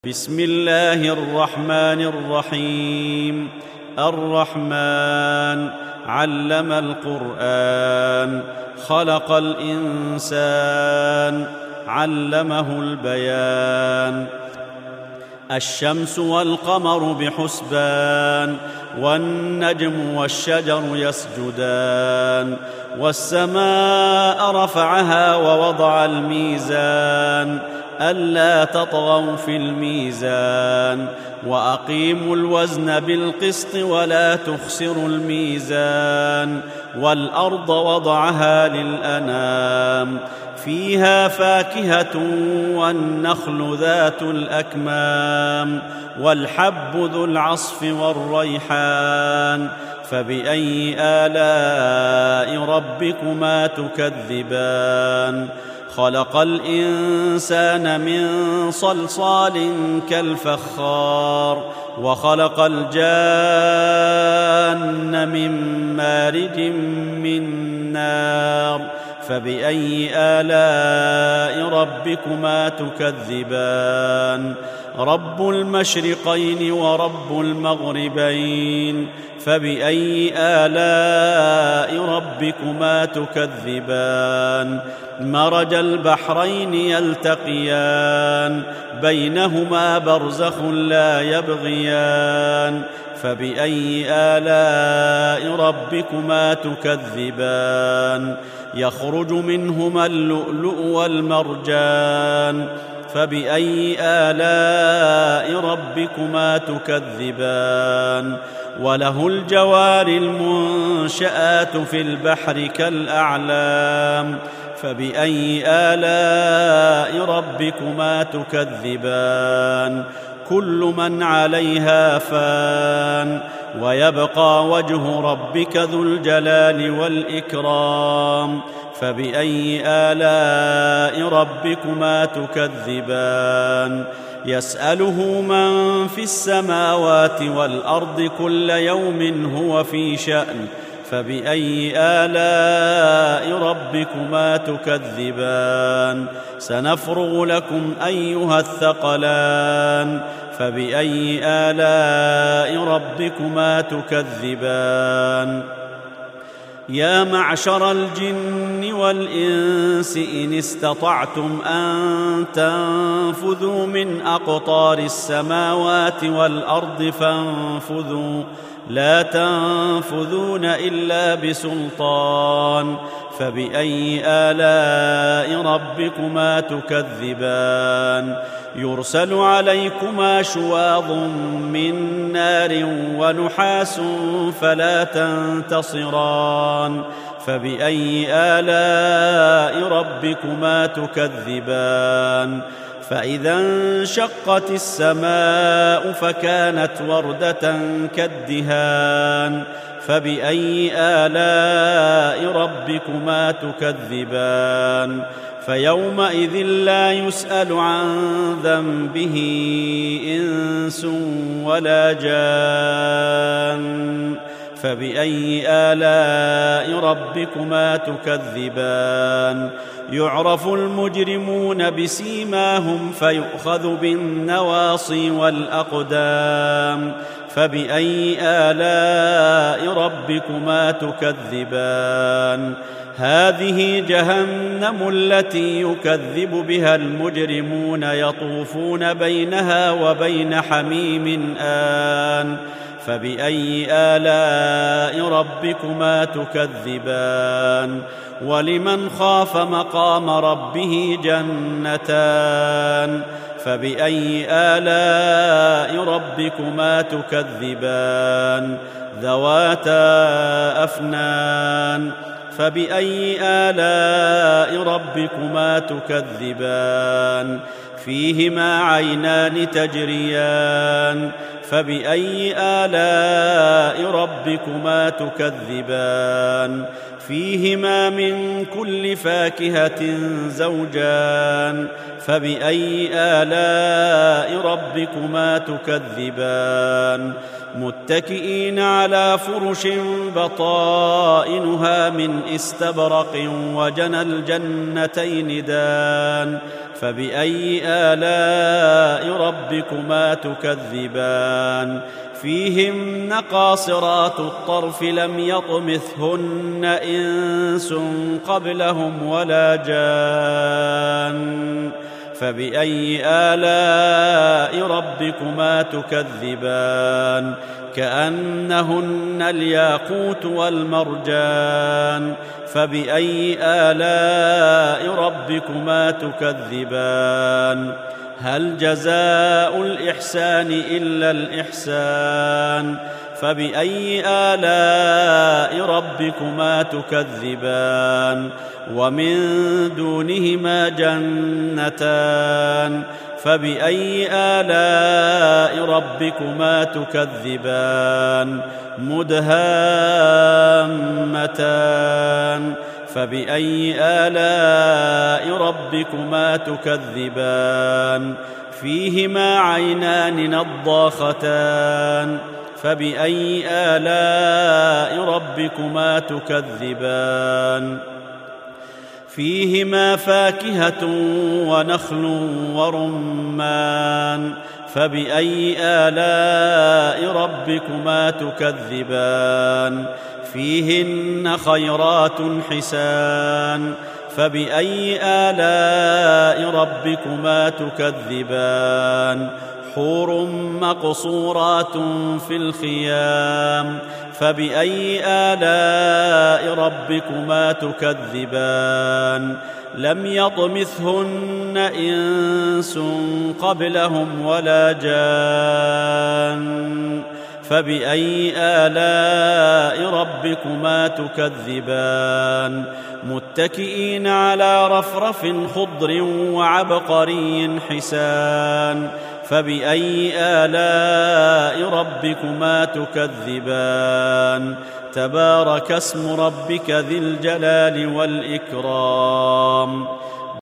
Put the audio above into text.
بسم الله الرحمن الرحيم. الرحمن علم القرآن، خلق الإنسان، علمه البيان. الشمس والقمر بحسبان، والنجم والشجر يسجدان، والسماء رفعها ووضع الميزان ألا تطغوا في الميزان، وأقيموا الوزن بالقسط ولا تخسروا الميزان. والأرض وضعها للأنام، فيها فاكهة والنخل ذات الأكمام، والحب ذو العصف والريحان. فبأي آلاء ربكما تكذبان؟ خلق الإنسان من صلصال كالفخار، وخلق الجان من مارج من نار. فبأي آلاء ربكما تكذبان؟ رب المشرقين ورب المغربين. فبأي آلاء ربكما تكذبان؟ مرج البحرين يلتقيان، بينهما برزخ لا يبغيان. فبأي آلاء ربكما تكذبان؟ يخرج منهما اللؤلؤ والمرجان. فبأي آلاء ربكما تكذبان؟ وله الجوار المنشآت في البحر كالأعلام. فبأي آلاء ربكما تكذبان؟ كل من عليها فان، ويبقى وجه ربك ذو الجلال والإكرام. فبأي آلاء ربكما تكذبان؟ يسأله من في السماوات والأرض كل يوم هو في شأن. فبأي آلاء ربكما تكذبان؟ سنفرغ لكم أيها الثقلان. فبأي آلاء ربكما تكذبان؟ يا معشر الجن والإنس إن استطعتم أن تنفذوا من أقطار السماوات والأرض فانفذوا، لا تنفذون إلا بسلطان. فبأي آلاء ربكما تكذبان؟ يرسل عليكما شواظ من نار ونحاس فلا تنتصران. فبأي آلاء ربكما تكذبان؟ فإذا انشقت السماء فكانت وردة كالدهان. فبأي آلاء ربكما تكذبان؟ فيومئذ لا يسأل عن ذنبه إنس ولا جان. فبأي آلاء ربكما تكذبان؟ يعرف المجرمون بسيماهم فيؤخذ بالنواصي والأقدام. فبأي آلاء ربكما تكذبان؟ هذه جهنم التي يكذب بها المجرمون، يطوفون بينها وبين حميم آن. فبأي آلاء ربكما تكذبان؟ ولمن خاف مقام ربه جنتان. فبأي آلاء ربكما تكذبان؟ ذواتا أفنان. فبأي آلاء ربكما تكذبان؟ فيهما عينان تجريان. فبأي آلاء ربكما تكذبان؟ فيهما من كل فاكهة زوجان. فبأي آلاء ربكما تكذبان؟ متكئين على فرش بطائنها من استبرق وجنى الجنتين دان. فبأي آلاء ربكما تكذبان فيهن قاصرات الطرف لم يطمثهن إنس قبلهم ولا جان فبأي آلاء ربكما تكذبان كأنهن الياقوت والمرجان فبأي آلاء ربكما تكذبان هل جزاء الإحسان إلا الإحسان فبأي آلاء ربكما تكذبان ومن دونهما جنتان فبأي آلاء ربكما تكذبان مدهامتان فبأي آلاء ربكما تكذبان فيهما عينان نضاختان فبأي آلاء ربكما تكذبان فيهما فاكهة ونخل ورمان فبأي آلاء ربكما تكذبان فيهن خيرات حسان فبأي آلاء ربكما تكذبان حور مقصورات في الخيام فبأي آلاء ربكما تكذبان لم يطمثهن إنس قبلهم ولا جان فبأي آلاء ربكما تكذبان متكئين على رفرف خضر وعبقري حسان فبأي آلاء ربكما تكذبان تبارك اسم ربك ذي الجلال والإكرام